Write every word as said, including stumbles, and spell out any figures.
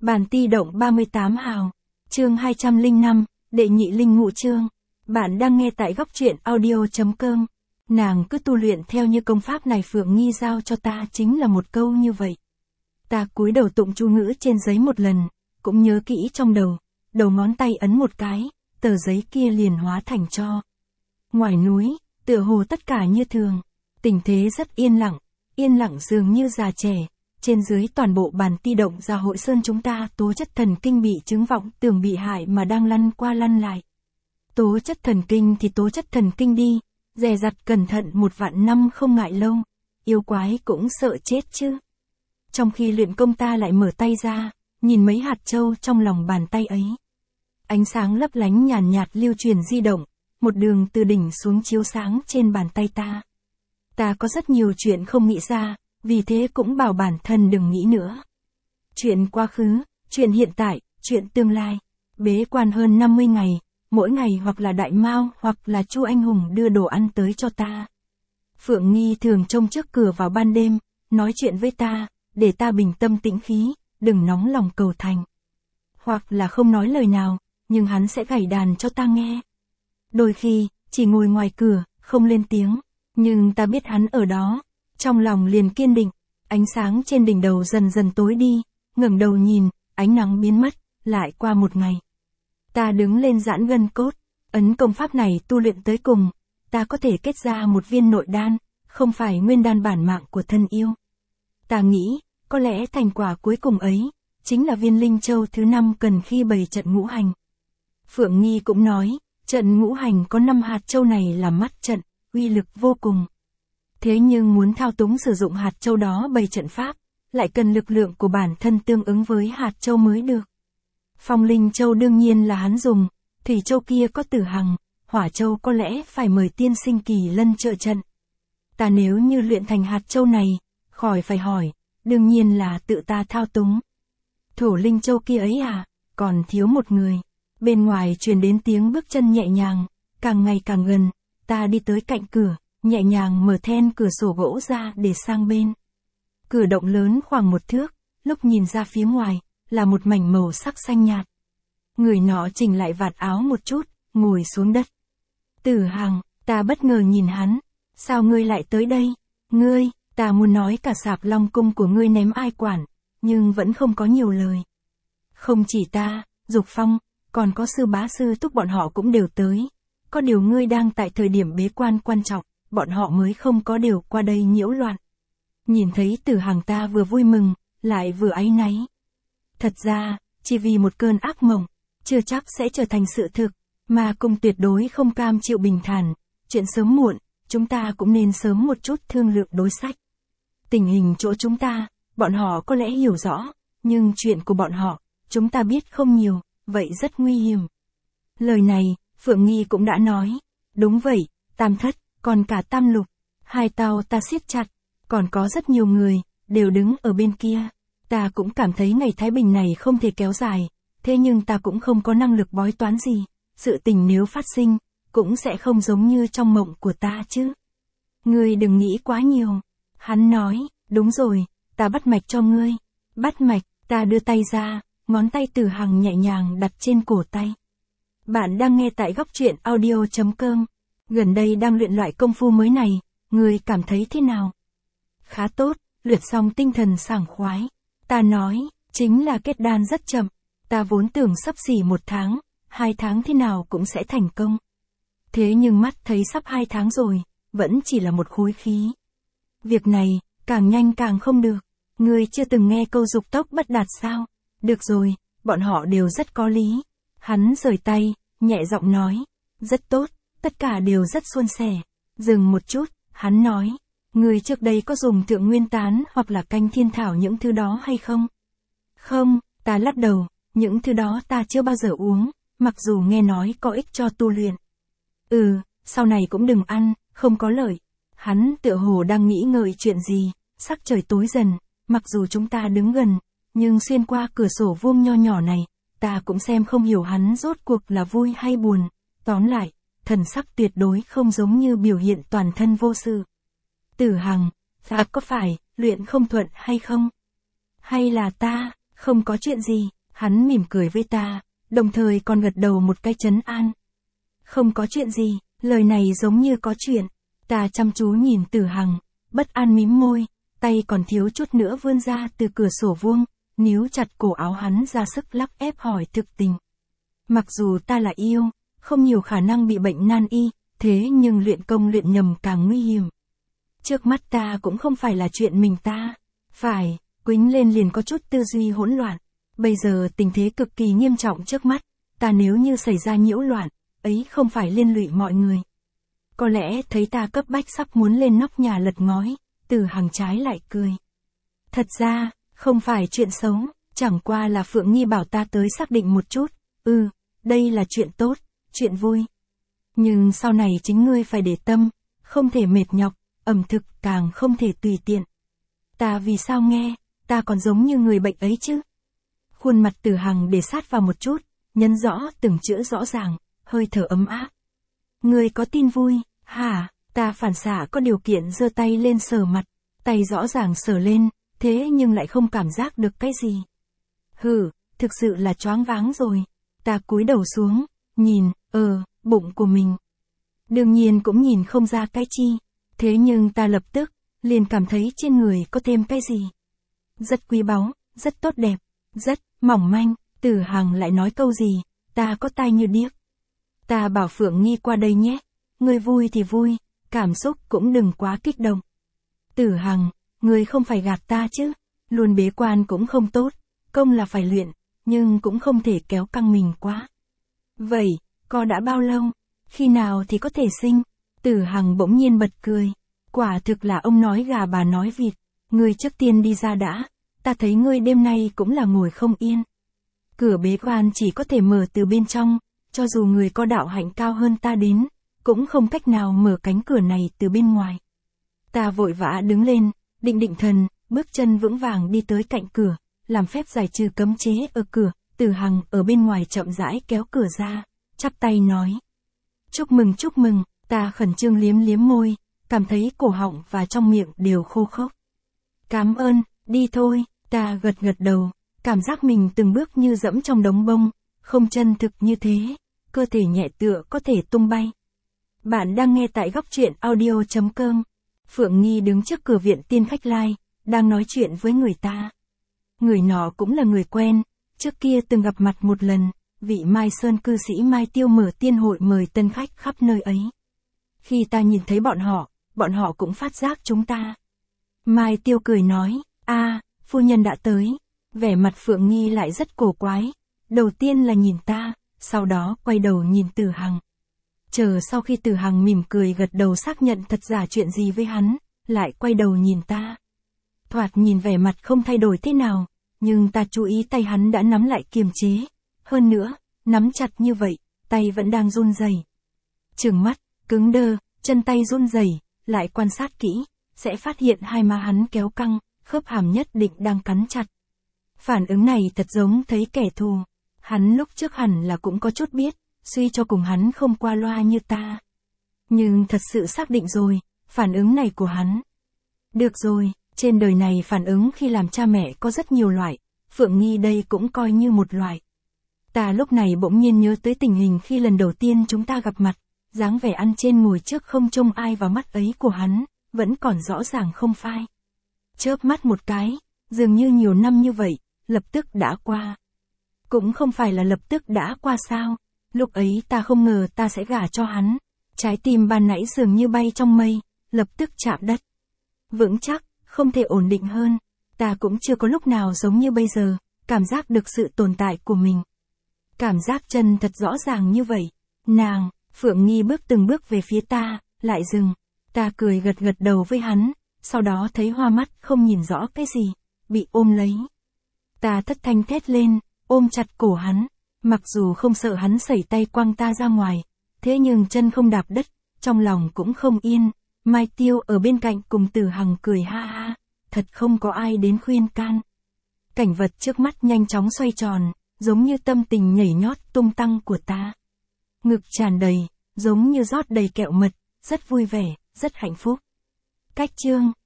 Bản ti động ba mươi tám hào. Chương hai trăm lẻ năm, đệ nhị linh ngũ chương. Bạn đang nghe tại góc truyện audio.com. Nàng cứ tu luyện theo như công pháp này Phượng Nghi giao cho ta chính là một câu như vậy. Ta cúi đầu tụng chú ngữ trên giấy một lần, cũng nhớ kỹ trong đầu, đầu ngón tay ấn một cái, tờ giấy kia liền hóa thành tro. Ngoài núi, tựa hồ tất cả như thường, tình thế rất yên lặng, yên lặng dường như già trẻ. Trên dưới toàn bộ bản ti động gia hội sơn chúng ta tố chất thần kinh bị chứng vọng tưởng bị hại mà đang lăn qua lăn lại. Tố chất thần kinh thì tố chất thần kinh đi, dè dặt cẩn thận một vạn năm không ngại lâu, yêu quái cũng sợ chết chứ. Trong khi luyện công ta lại mở tay ra, nhìn mấy hạt châu trong lòng bàn tay ấy. Ánh sáng lấp lánh nhàn nhạt, nhạt lưu truyền di động, một đường từ đỉnh xuống chiếu sáng trên bàn tay ta. Ta có rất nhiều chuyện không nghĩ ra, vì thế cũng bảo bản thân đừng nghĩ nữa. Chuyện quá khứ, chuyện hiện tại, chuyện tương lai. Bế quan hơn năm mươi ngày, mỗi ngày hoặc là Đại Mao hoặc là Chu Anh Hùng đưa đồ ăn tới cho ta. Phượng Nghi thường trông trước cửa vào ban đêm, nói chuyện với ta, để ta bình tâm tĩnh khí, đừng nóng lòng cầu thành. Hoặc là không nói lời nào, nhưng hắn sẽ gảy đàn cho ta nghe. Đôi khi, chỉ ngồi ngoài cửa, không lên tiếng, nhưng ta biết hắn ở đó. Trong lòng liền kiên định, ánh sáng trên đỉnh đầu dần dần tối đi, ngẩng đầu nhìn, ánh nắng biến mất, lại qua một ngày. Ta đứng lên giãn gân cốt, ấn công pháp này tu luyện tới cùng, ta có thể kết ra một viên nội đan, không phải nguyên đan bản mạng của thân yêu. Ta nghĩ, có lẽ thành quả cuối cùng ấy, chính là viên linh châu thứ năm cần khi bày trận ngũ hành. Phượng Nghi cũng nói, trận ngũ hành có năm hạt châu này là mắt trận, uy lực vô cùng. Thế nhưng muốn thao túng sử dụng hạt châu đó bày trận pháp, lại cần lực lượng của bản thân tương ứng với hạt châu mới được. Phong linh châu đương nhiên là hắn dùng, thủy châu kia có Tử Hằng, hỏa châu có lẽ phải mời tiên sinh Kỳ Lân trợ trận. Ta nếu như luyện thành hạt châu này, khỏi phải hỏi, đương nhiên là tự ta thao túng. Thổ linh châu kia ấy à, còn thiếu một người. Bên ngoài truyền đến tiếng bước chân nhẹ nhàng, càng ngày càng gần, ta đi tới cạnh cửa. Nhẹ nhàng mở then cửa sổ gỗ ra để sang bên. Cửa động lớn khoảng một thước, lúc nhìn ra phía ngoài, là một mảnh màu sắc xanh nhạt. Người nọ chỉnh lại vạt áo một chút, ngồi xuống đất. Tử Hằng, ta bất ngờ nhìn hắn. Sao ngươi lại tới đây? Ngươi, ta muốn nói cả Sạp Long cung của ngươi ném ai quản, nhưng vẫn không có nhiều lời. Không chỉ ta, Dục Phong, còn có sư bá sư túc bọn họ cũng đều tới. Có điều ngươi đang tại thời điểm bế quan quan trọng. Bọn họ mới không có điều qua đây nhiễu loạn. Nhìn thấy Tử Hằng ta vừa vui mừng, lại vừa áy náy. Thật ra, chỉ vì một cơn ác mộng, chưa chắc sẽ trở thành sự thực, mà cung tuyệt đối không cam chịu bình thản. Chuyện sớm muộn, chúng ta cũng nên sớm một chút thương lượng đối sách. Tình hình chỗ chúng ta, bọn họ có lẽ hiểu rõ, nhưng chuyện của bọn họ, chúng ta biết không nhiều, vậy rất nguy hiểm. Lời này, Phượng Nghi cũng đã nói. Đúng vậy, Tam Thất. Còn cả Tam Lục, hai tao ta siết chặt, còn có rất nhiều người, đều đứng ở bên kia. Ta cũng cảm thấy ngày Thái Bình này không thể kéo dài, thế nhưng ta cũng không có năng lực bói toán gì. Sự tình nếu phát sinh, cũng sẽ không giống như trong mộng của ta chứ. Ngươi đừng nghĩ quá nhiều. Hắn nói, đúng rồi, ta bắt mạch cho ngươi. Bắt mạch, ta đưa tay ra, ngón tay Tử Hằng nhẹ nhàng đặt trên cổ tay. Bạn đang nghe tại góc truyện audio.com. Gần đây đang luyện loại công phu mới này, ngươi cảm thấy thế nào? Khá tốt, luyện xong tinh thần sảng khoái. Ta nói, chính là kết đan rất chậm. Ta vốn tưởng sắp xỉ một tháng, hai tháng thế nào cũng sẽ thành công. Thế nhưng mắt thấy sắp hai tháng rồi, vẫn chỉ là một khối khí. Việc này, càng nhanh càng không được. Ngươi chưa từng nghe câu dục tốc bất đạt sao? Được rồi, bọn họ đều rất có lý. Hắn rời tay, nhẹ giọng nói, rất tốt. Tất cả đều rất suôn sẻ. Dừng một chút, hắn nói, người trước đây có dùng thượng nguyên tán hoặc là canh thiên thảo những thứ đó hay không? Không, ta lắc đầu, những thứ đó ta chưa bao giờ uống, mặc dù nghe nói có ích cho tu luyện. Ừ, sau này cũng đừng ăn, không có lợi. Hắn tựa hồ đang nghĩ ngợi chuyện gì, sắc trời tối dần, mặc dù chúng ta đứng gần, nhưng xuyên qua cửa sổ vuông nho nhỏ này, ta cũng xem không hiểu hắn rốt cuộc là vui hay buồn. Tóm lại, thần sắc tuyệt đối không giống như biểu hiện toàn thân vô sự. Tử Hằng, ta có phải, luyện không thuận hay không? Hay là ta, Không có chuyện gì, hắn mỉm cười với ta, đồng thời còn gật đầu một cái trấn an. Không có chuyện gì, lời này giống như có chuyện. Ta chăm chú nhìn Tử Hằng, bất an mím môi, tay còn thiếu chút nữa vươn ra từ cửa sổ vuông, níu chặt cổ áo hắn ra sức lắc ép hỏi thực tình. Mặc dù ta là yêu, không nhiều khả năng bị bệnh nan y, thế nhưng luyện công luyện nhầm càng nguy hiểm. Trước mắt ta cũng không phải là chuyện mình ta. Phải, quýnh lên liền có chút tư duy hỗn loạn. Bây giờ tình thế cực kỳ nghiêm trọng trước mắt, ta nếu như xảy ra nhiễu loạn, ấy không phải liên lụy mọi người. Có lẽ thấy ta cấp bách sắp muốn lên nóc nhà lật ngói, Tử Hằng trái lại cười. Thật ra, không phải chuyện xấu, chẳng qua là Phượng Nghi bảo ta tới xác định một chút. Ừ, đây là chuyện tốt, chuyện vui. Nhưng sau này chính ngươi phải để tâm, không thể mệt nhọc, ẩm thực càng không thể tùy tiện. Ta vì sao nghe, ta còn giống như người bệnh ấy chứ? Khuôn mặt Tử Hằng để sát vào một chút, nhấn rõ từng chữ rõ ràng, hơi thở ấm áp. Ngươi có tin vui, hả? Ta phản xạ có điều kiện giơ tay lên sờ mặt, tay rõ ràng sờ lên, thế nhưng lại không cảm giác được cái gì. Hừ, thực sự là choáng váng rồi. Ta cúi đầu xuống, nhìn, ờ, bụng của mình. Đương nhiên cũng nhìn không ra cái chi, thế nhưng ta lập tức, liền cảm thấy trên người có thêm cái gì. Rất quý báu, rất tốt đẹp, rất mỏng manh. Tử Hằng lại nói câu gì, ta có tai như điếc. Ta bảo Phượng Nghi qua đây nhé, ngươi vui thì vui, cảm xúc cũng đừng quá kích động. Tử Hằng, ngươi không phải gạt ta chứ, luôn bế quan cũng không tốt, công là phải luyện, nhưng cũng không thể kéo căng mình quá. Vậy, co đã bao lâu, khi nào thì có thể sinh? Tử Hằng bỗng nhiên bật cười, quả thực là ông nói gà bà nói vịt, ngươi trước tiên đi ra đã, ta thấy ngươi đêm nay cũng là ngồi không yên. Cửa bế quan chỉ có thể mở từ bên trong, cho dù người có đạo hạnh cao hơn ta đến, cũng không cách nào mở cánh cửa này từ bên ngoài. Ta vội vã đứng lên, định định thần, bước chân vững vàng đi tới cạnh cửa, làm phép giải trừ cấm chế ở cửa. Tử Hằng ở bên ngoài chậm rãi kéo cửa ra, chắp tay nói. Chúc mừng chúc mừng, ta khẩn trương liếm liếm môi, cảm thấy cổ họng và trong miệng đều khô khốc. Cảm ơn, đi thôi, ta gật gật đầu, cảm giác mình từng bước như dẫm trong đống bông, không chân thực như thế, cơ thể nhẹ tựa có thể tung bay. Bạn đang nghe tại góc truyện audio chấm com. Phượng Nghi đứng trước cửa viện Tiên Khách Lai, đang nói chuyện với người ta. Người nọ cũng là người quen, trước kia từng gặp mặt một lần, vị Mai Sơn cư sĩ Mai Tiêu mở tiên hội mời tân khách khắp nơi ấy. Khi ta nhìn thấy bọn họ, bọn họ cũng phát giác chúng ta. Mai Tiêu cười nói, a, phu nhân đã tới. Vẻ mặt Phượng Nghi lại rất cổ quái. Đầu tiên là nhìn ta, sau đó quay đầu nhìn Tử Hằng. Chờ sau khi Tử Hằng mỉm cười gật đầu xác nhận thật giả chuyện gì với hắn, lại quay đầu nhìn ta. Thoạt nhìn vẻ mặt không thay đổi thế nào, nhưng ta chú ý tay hắn đã nắm lại kiềm chế. Hơn nữa, nắm chặt như vậy, tay vẫn đang run rẩy. Trừng mắt, cứng đơ, chân tay run rẩy, lại quan sát kỹ, sẽ phát hiện hai má hắn kéo căng, khớp hàm nhất định đang cắn chặt. Phản ứng này thật giống thấy kẻ thù. Hắn lúc trước hẳn là cũng có chút biết, suy cho cùng hắn không qua loa như ta. Nhưng thật sự xác định rồi, phản ứng này của hắn. Được rồi, trên đời này phản ứng khi làm cha mẹ có rất nhiều loại, Phượng Nghi đây cũng coi như một loại. Ta lúc này bỗng nhiên nhớ tới tình hình khi lần đầu tiên chúng ta gặp mặt, dáng vẻ ăn trên ngồi trước không trông ai vào mắt ấy của hắn, vẫn còn rõ ràng không phai. Chớp mắt một cái, dường như nhiều năm như vậy, lập tức đã qua. Cũng không phải là lập tức đã qua sao, lúc ấy ta không ngờ ta sẽ gả cho hắn. Trái tim ban nãy dường như bay trong mây, lập tức chạm đất. Vững chắc, không thể ổn định hơn. Ta cũng chưa có lúc nào giống như bây giờ, cảm giác được sự tồn tại của mình. Cảm giác chân thật rõ ràng như vậy. Nàng, Phượng Nghi bước từng bước về phía ta, lại dừng. Ta cười gật gật đầu với hắn, sau đó thấy hoa mắt không nhìn rõ cái gì, bị ôm lấy. Ta thất thanh thét lên, ôm chặt cổ hắn, mặc dù không sợ hắn sẩy tay quăng ta ra ngoài, thế nhưng chân không đạp đất, trong lòng cũng không yên. Mai Tiêu ở bên cạnh cùng Tử Hằng cười ha ha, thật không có ai đến khuyên can. Cảnh vật trước mắt nhanh chóng xoay tròn, giống như tâm tình nhảy nhót tung tăng của ta. Ngực tràn đầy, giống như rót đầy kẹo mật, rất vui vẻ, rất hạnh phúc. Cách chương